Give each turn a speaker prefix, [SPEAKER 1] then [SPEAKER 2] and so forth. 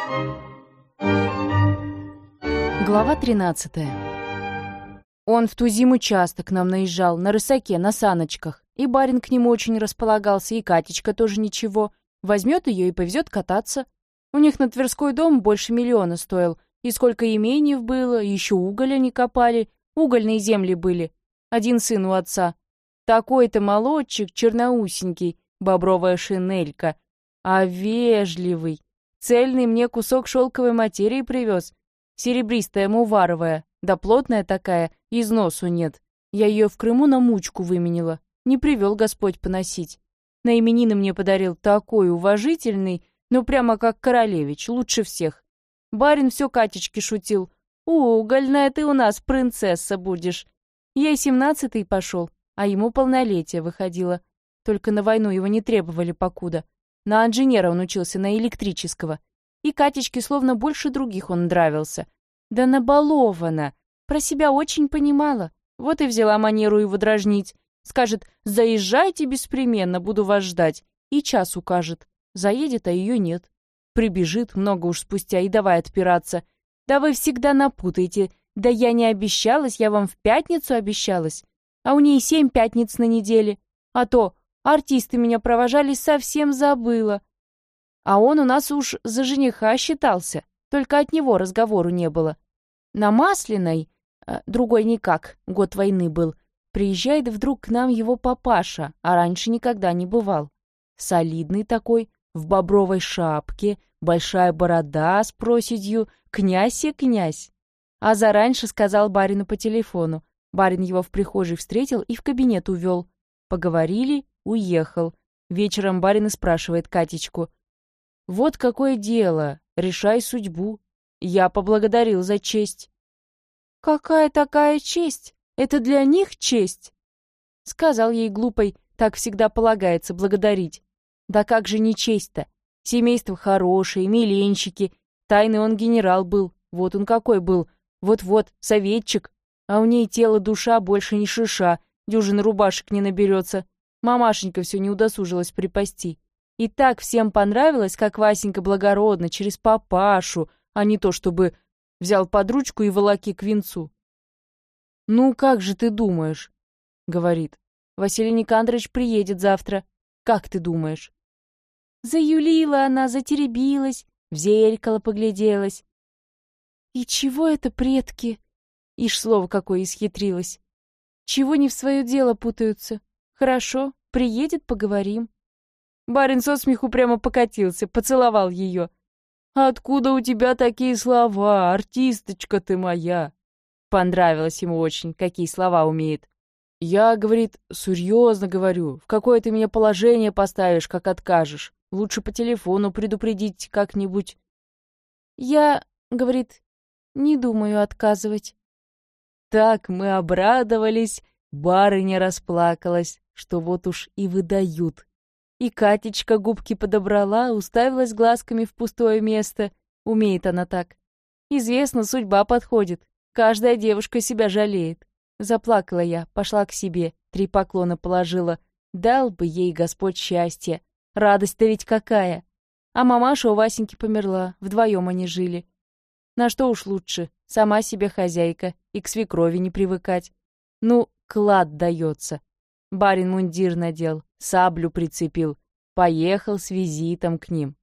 [SPEAKER 1] Глава 13. Он в ту зиму часто к нам наезжал, на рысаке, на саночках. И барин к нему очень располагался, и Катечка тоже ничего. Возьмет ее и повезет кататься. У них на Тверской дом больше 1 миллиона стоил. И сколько имениев было, еще уголь они копали. Угольные земли были. Один сын у отца. Такой-то молодчик, черноусенький, бобровая шинелька. А вежливый. Цельный мне кусок шелковой материи привез. Серебристая, муваровая, да плотная такая, из носу нет. Я ее в Крыму на мучку выменила. Не привел Господь поносить. На именины мне подарил такой уважительный, ну прямо как королевич, лучше всех. Барин все Катечке шутил. «Угольная ты у нас принцесса будешь». Ей 17-й пошел, а ему полнолетие выходило. Только на войну его не требовали покуда. На инженера он учился, на электрического. И Катечке словно больше других он нравился. Да набалована. Про себя очень понимала. Вот и взяла манеру его дражнить. Скажет: «Заезжайте беспременно, буду вас ждать». И час укажет. Заедет, а ее нет. Прибежит много уж спустя и давай отпираться. «Да вы всегда напутаете. Да я не обещалась, я вам в пятницу обещалась. А у ней 7 пятниц на неделе. А то артисты меня провожали, совсем забыла». А он у нас уж за жениха считался, только от него разговору не было. На Масляной, другой никак, год войны был, приезжает вдруг к нам его папаша, а раньше никогда не бывал. Солидный такой, в бобровой шапке, большая борода с проседью, князь и князь. А зараньше сказал барину по телефону. Барин его в прихожей встретил и в кабинет увел. Поговорили, уехал. Вечером барин и спрашивает Катечку: «Вот какое дело, решай судьбу». Я поблагодарил за честь. «Какая такая честь? Это для них честь?» Сказал ей глупой: «Так всегда полагается благодарить». Да как же не честь-то? Семейство хорошее, миленщики. Тайный он генерал был. Вот он какой был. Вот-вот, советчик. А у ней тело, душа больше не шиша. Дюжины рубашек не наберется. Мамашенька все не удосужилась припасти. И так всем понравилось, как Васенька благородно, через папашу, а не то, чтобы взял под ручку и волоки к венцу. «Ну, как же ты думаешь?» — говорит. «Василий Никандрович приедет завтра. Как ты думаешь?» Заюлила она, затеребилась, в зеркало погляделась. «И чего это, предки?» Ишь, слово какое исхитрилась. «Чего не в свое дело путаются? Хорошо, приедет, поговорим». Барин со смеху прямо покатился, поцеловал ее. «Откуда у тебя такие слова, артисточка ты моя?» Понравилось ему очень, какие слова умеет. «Я, — говорит, — серьезно говорю, в какое ты меня положение поставишь, как откажешь. Лучше по телефону предупредить как-нибудь». «Я, — говорит, — не думаю отказывать». Так мы обрадовались, барыня расплакалась, что вот уж и выдают. И Катечка губки подобрала, уставилась глазками в пустое место. Умеет она так. Известно, судьба подходит. Каждая девушка себя жалеет. Заплакала я, пошла к себе, 3 поклона положила. Дал бы ей Господь счастье. Радость-то ведь какая. А мамаша у Васеньки померла, вдвоем они жили. На что уж лучше, сама себе хозяйка, и к свекрови не привыкать. Ну, клад дается. Барин мундир надел, саблю прицепил, поехал с визитом к ним.